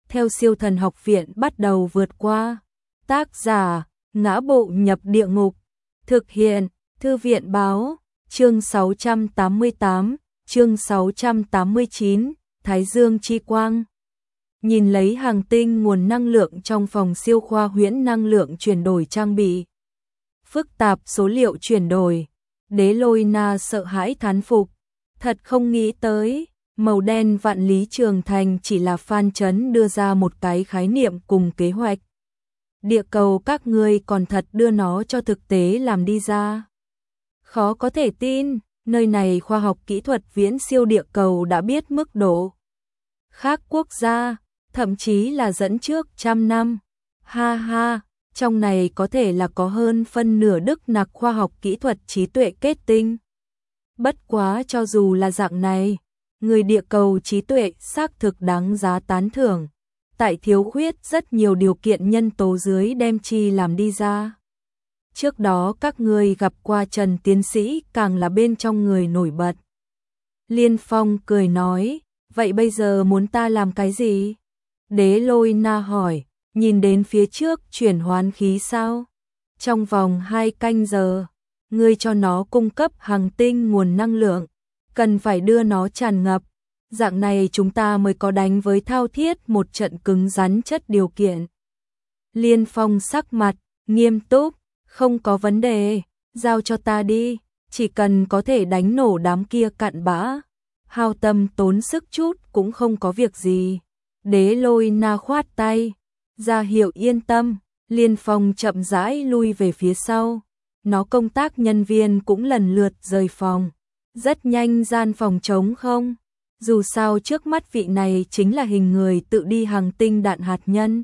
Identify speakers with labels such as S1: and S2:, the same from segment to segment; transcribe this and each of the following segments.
S1: theo Siêu Thần Học Viện bắt đầu vượt qua. Tác giả: Ngã Bộ Nhập Địa Ngục. Thực hiện: Thư viện báo. Chương 688, chương 689, Thái Dương chi quang. Nhìn lấy hàng tinh nguồn năng lượng trong phòng siêu khoa huyễn năng lượng chuyển đổi trang bị. Phức tạp số liệu chuyển đổi. Đế Lôi Na sợ hãi thán phục. Thật không nghĩ tới, màu đen vạn lý trường thành chỉ là Phan Chấn đưa ra một cái khái niệm cùng kế hoạch. Địa cầu các ngươi còn thật đưa nó cho thực tế làm đi ra. Khó có thể tin, nơi này khoa học kỹ thuật viễn siêu địa cầu đã biết mức độ. Khác quốc gia, thậm chí là dẫn trước trăm năm. Ha ha, trong này có thể là có hơn phân nửa đức nặc khoa học kỹ thuật trí tuệ kết tinh. Bất quá cho dù là dạng này, người địa cầu trí tuệ xác thực đáng giá tán thưởng. Tại thiếu khuyết rất nhiều điều kiện nhân tố dưới đem chi làm đi ra. Trước đó các ngươi gặp qua Trần Tiến Sĩ càng là bên trong người nổi bật. Liên Phong cười nói, vậy bây giờ muốn ta làm cái gì? Đế Lôi Na hỏi, nhìn đến phía trước chuyển hoán khí sao? Trong vòng 2 canh giờ, ngươi cho nó cung cấp hàng tinh nguồn năng lượng, cần phải đưa nó tràn ngập. Dạng này chúng ta mới có đánh với thao thiết một trận cứng rắn chất điều kiện. Liên Phong sắc mặt, nghiêm túc, không có vấn đề, giao cho ta đi, chỉ cần có thể đánh nổ đám kia cặn bã. Hao tâm tốn sức chút cũng không có việc gì. Đế Lôi Na khoát tay, ra hiệu yên tâm. Liên Phong chậm rãi lui về phía sau. Nó công tác nhân viên cũng lần lượt rời phòng. Rất nhanh gian phòng trống không. Dù sao trước mắt vị này chính là hình người tự đi hàng tinh đạn hạt nhân.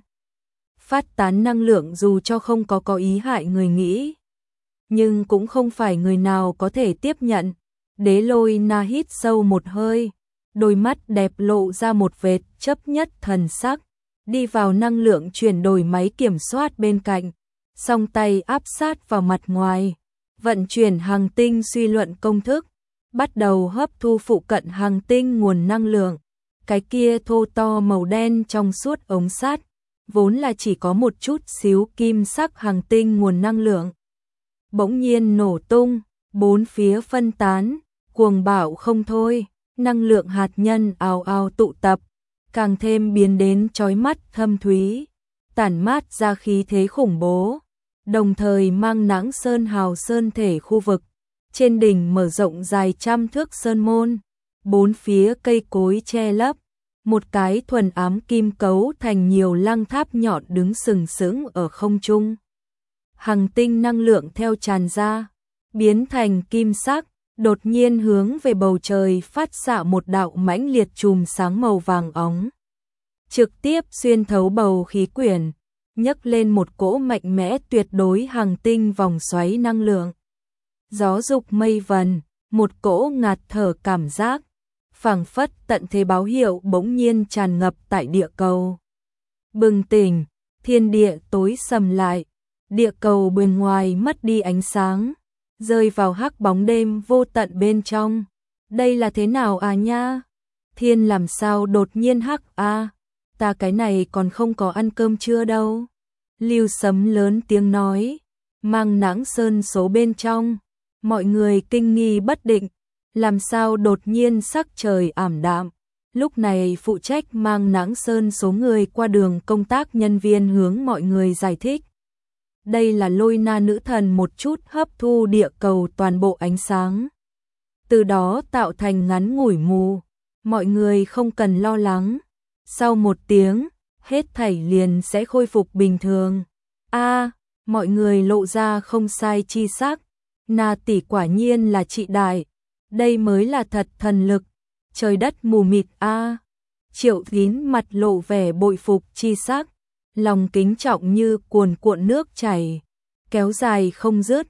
S1: Phát tán năng lượng dù cho không có ý hại người nghĩ. Nhưng cũng không phải người nào có thể tiếp nhận. Đế Lôi Na hít sâu một hơi. Đôi mắt đẹp lộ ra một vệt chấp nhất thần sắc. Đi vào năng lượng chuyển đổi máy kiểm soát bên cạnh. Song tay áp sát vào mặt ngoài. Vận chuyển hàng tinh suy luận công thức. Bắt đầu hấp thu phụ cận hàng tinh nguồn năng lượng. Cái kia thô to màu đen trong suốt ống sắt, vốn là chỉ có một chút xíu kim sắc hàng tinh nguồn năng lượng. Bỗng nhiên nổ tung, bốn phía phân tán, cuồng bạo không thôi, năng lượng hạt nhân ào ào tụ tập, càng thêm biến đến chói mắt thâm thúy, tản mát ra khí thế khủng bố, đồng thời mang nắng sơn hào sơn thể khu vực. Trên đỉnh mở rộng dài trăm thước sơn môn, bốn phía cây cối che lấp, một cái thuần ám kim cấu thành nhiều lăng tháp nhọn đứng sừng sững ở không trung. Hằng tinh năng lượng theo tràn ra, biến thành kim sắc, đột nhiên hướng về bầu trời phát xạ một đạo mãnh liệt chùm sáng màu vàng óng. Trực tiếp xuyên thấu bầu khí quyển, nhấc lên một cỗ mạnh mẽ tuyệt đối hằng tinh vòng xoáy năng lượng. Gió dục mây vần, một cỗ ngạt thở cảm giác, phảng phất tận thế báo hiệu bỗng nhiên tràn ngập tại địa cầu. Bừng tỉnh, thiên địa tối sầm lại, địa cầu bên ngoài mất đi ánh sáng, rơi vào hắc bóng đêm vô tận bên trong. Đây là thế nào à nha? Thiên làm sao đột nhiên hắc à? Ta cái này còn không có ăn cơm trưa đâu. Lưu Sấm lớn tiếng nói, mang nắng sơn số bên trong. Mọi người kinh nghi bất định, làm sao đột nhiên sắc trời ảm đạm. Lúc này phụ trách mang nắng sơn số người qua đường công tác nhân viên hướng mọi người giải thích. Đây là Lôi Na nữ thần một chút hấp thu địa cầu toàn bộ ánh sáng. Từ đó tạo thành ngắn ngủi mù, mọi người không cần lo lắng. Sau một tiếng, hết thảy liền sẽ khôi phục bình thường. Mọi người lộ ra không sai chi sắc. Na tỷ quả nhiên là chị đại, đây mới là thật thần lực, trời đất mù mịt a. Triệu Tín mặt lộ vẻ bội phục chi sắc, lòng kính trọng như cuồn cuộn nước chảy, kéo dài không dứt.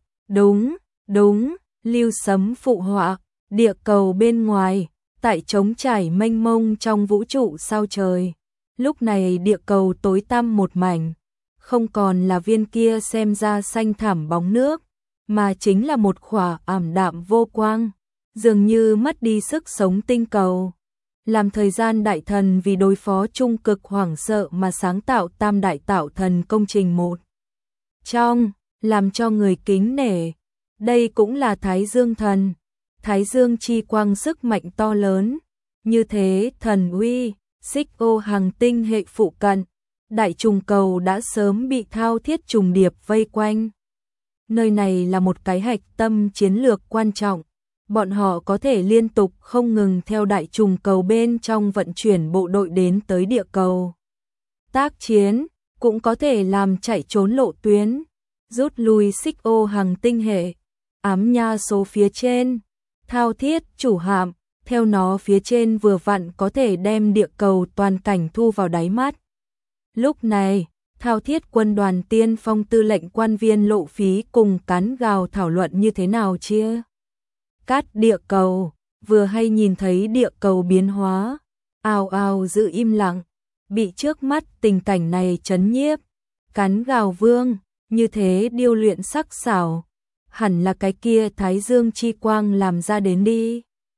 S1: Đúng, Lưu Sấm phụ họa, địa cầu bên ngoài, tại trống trải mênh mông trong vũ trụ sao trời. Lúc này địa cầu tối tăm một mảnh, không còn là viên kia xem ra xanh thẳm bóng nước, mà chính là một khỏa ảm đạm vô quang, dường như mất đi sức sống tinh cầu. làm thời gian đại thần vì đối phó trung cực hoảng sợ mà sáng tạo tam đại tạo thần công trình một trong, làm cho người kính nể. Đây cũng là Thái Dương thần, Thái Dương chi quang sức mạnh to lớn, như thế thần uy, xích ô hành tinh hệ phụ cận, đại trùng cầu đã sớm bị thao thiết trùng điệp vây quanh. Nơi này là một cái hạch tâm chiến lược quan trọng, bọn họ có thể liên tục không ngừng theo đại trùng cầu bên trong vận chuyển bộ đội đến tới địa cầu. Tác chiến, cũng có thể làm chạy trốn lộ tuyến, rút lui xích ô hành tinh hệ, ám nha số phía trên, thao thiết chủ hạm, theo nó phía trên vừa vặn có thể đem địa cầu toàn cảnh thu vào đáy mắt. Lúc này, thao thiết quân đoàn tiên phong tư lệnh quan viên Lộ Phí cùng Cán Gào thảo luận như thế nào chia cắt địa cầu, vừa hay nhìn thấy địa cầu biến hóa, ào ào giữ im lặng, bị trước mắt tình cảnh này chấn nhiếp. Cán Gào vương, như thế điêu luyện sắc xảo, hẳn là cái kia Thái Dương chi quang làm ra đến đi.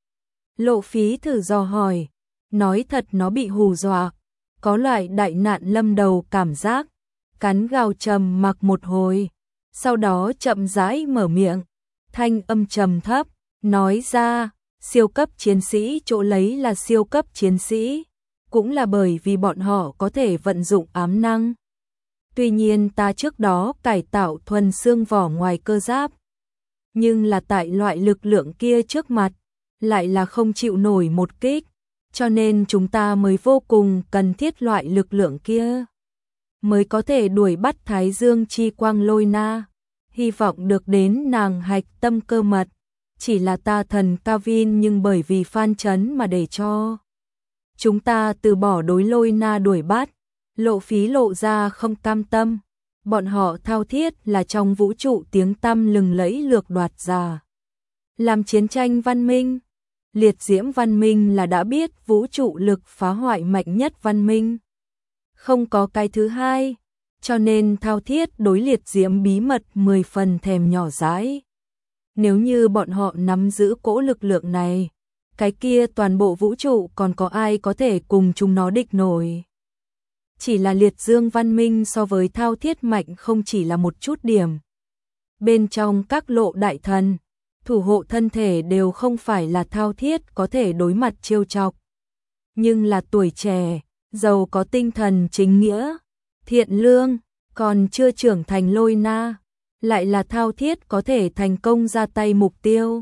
S1: Lộ Phí thử dò hỏi, nói thật nó bị hù dọa, có loại đại nạn lâm đầu cảm giác. Cán Gào trầm mặc một hồi, sau đó chậm rãi mở miệng, thanh âm trầm thấp, nói ra, siêu cấp chiến sĩ chỗ lấy là siêu cấp chiến sĩ, cũng là bởi vì bọn họ có thể vận dụng ám năng. Tuy nhiên ta trước đó cải tạo thuần xương vỏ ngoài cơ giáp, nhưng là tại loại lực lượng kia trước mặt, lại là không chịu nổi một kích, cho nên chúng ta mới vô cùng cần thiết loại lực lượng kia, mới có thể đuổi bắt Thái Dương chi quang Lôi Na, hy vọng được đến nàng hạch tâm cơ mật, chỉ là ta thần Kavin nhưng bởi vì Phan Chấn mà để cho chúng ta từ bỏ đối Lôi Na đuổi bắt. Lộ Phí lộ ra không cam tâm, bọn họ thao thiết là trong vũ trụ tiếng tăm lừng lẫy lược đoạt giả, làm chiến tranh văn minh, liệt diễm văn minh là đã biết vũ trụ lực phá hoại mạnh nhất văn minh, không có cái thứ hai, cho nên thao thiết đối liệt diễm bí mật 10 phần thèm nhỏ dãi. Nếu như bọn họ nắm giữ cỗ lực lượng này, cái kia toàn bộ vũ trụ còn có ai có thể cùng chúng nó địch nổi. Chỉ là liệt dương văn minh so với thao thiết mạnh không chỉ là một chút điểm. Bên trong các lộ đại thần, thủ hộ thân thể đều không phải là thao thiết có thể đối mặt trêu chọc. Nhưng là tuổi trẻ, giàu có tinh thần chính nghĩa, thiện lương, còn chưa trưởng thành Lôi Na, lại là thao thiết có thể thành công ra tay mục tiêu.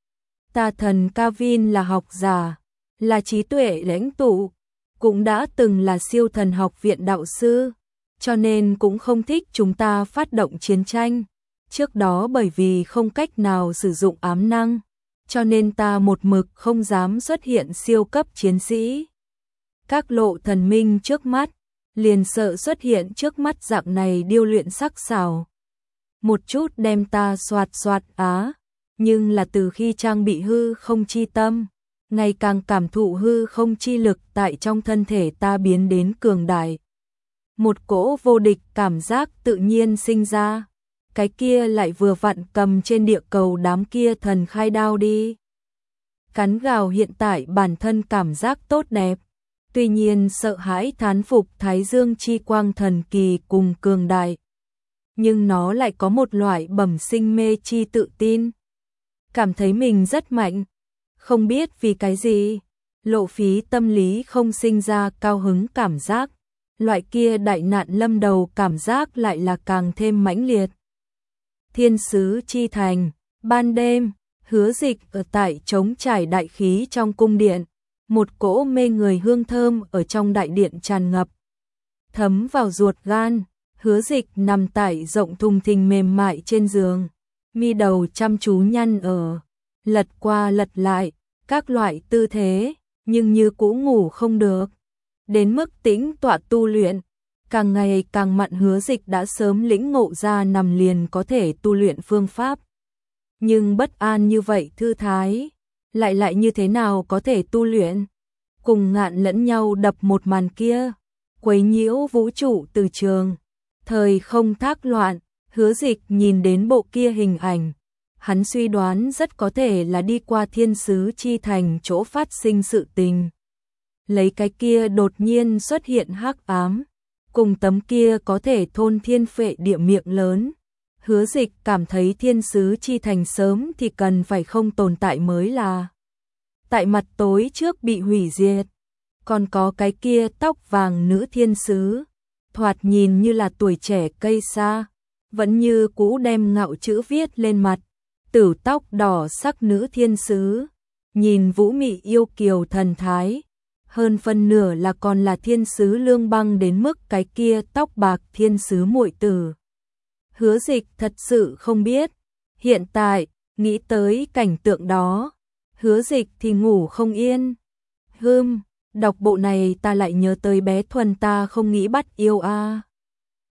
S1: Ta thần Kavin là học giả, là trí tuệ lãnh tụ, cũng đã từng là siêu thần học viện đạo sư, cho nên cũng không thích chúng ta phát động chiến tranh. Trước đó bởi vì không cách nào sử dụng ám năng, cho nên ta một mực không dám xuất hiện siêu cấp chiến sĩ. Các lộ thần minh trước mắt, liền sợ xuất hiện trước mắt dạng này điêu luyện sắc sảo. Một chút đem ta soạt soạt á, nhưng là từ khi trang bị hư không chi tâm, ngày càng cảm thụ hư không chi lực tại trong thân thể ta biến đến cường đại. Một cỗ vô địch cảm giác tự nhiên sinh ra, cái kia lại vừa vặn cầm trên địa cầu đám kia thần khai đao đi. Cán Gào hiện tại bản thân cảm giác tốt đẹp, tuy nhiên sợ hãi thán phục Thái Dương chi quang thần kỳ cùng cường đại. Nhưng nó lại có một loại bẩm sinh mê chi tự tin, cảm thấy mình rất mạnh. Không biết vì cái gì, Lộ Phí tâm lý không sinh ra cao hứng cảm giác, loại kia đại nạn lâm đầu cảm giác lại là càng thêm mãnh liệt. Thiên sứ chi thành, ban đêm, Hứa Dịch ở tại trống trải đại khí trong cung điện, một cỗ mê người hương thơm ở trong đại điện tràn ngập, thấm vào ruột gan. Hứa Dịch nằm tại rộng thùng thình mềm mại trên giường, mi đầu chăm chú nhăn ở, lật qua lật lại, các loại tư thế, nhưng như cũ ngủ không được. Đến mức tĩnh tọa tu luyện, càng ngày càng mặn. Hứa Dịch đã sớm lĩnh ngộ ra nằm liền có thể tu luyện phương pháp. Nhưng bất an như vậy thư thái, lại như thế nào có thể tu luyện? Cùng ngạn lẫn nhau đập một màn kia, quấy nhiễu vũ trụ từ trường, thời không thác loạn. Hứa Dịch nhìn đến bộ kia hình ảnh, hắn suy đoán rất có thể là đi qua thiên sứ chi thành chỗ phát sinh sự tình. lấy cái kia đột nhiên xuất hiện hắc ám, cùng tấm kia có thể thôn thiên phệ địa miệng lớn. Hứa Dịch cảm thấy thiên sứ chi thành sớm thì cần phải không tồn tại mới là. Tại mặt tối trước bị hủy diệt, còn có cái kia tóc vàng nữ thiên sứ, thoạt nhìn như là tuổi trẻ cây sa, vẫn như cũ đem ngạo chữ viết lên mặt, tử tóc đỏ sắc nữ thiên sứ, nhìn vũ mị yêu kiều thần thái, hơn phân nửa là còn là thiên sứ lương băng đến mức cái kia tóc bạc thiên sứ muội tử. Hứa Dịch thật sự không biết, hiện tại, nghĩ tới cảnh tượng đó, Hứa Dịch thì ngủ không yên. Đọc bộ này ta lại nhớ tới bé Thuần ta không nghĩ bắt yêu a.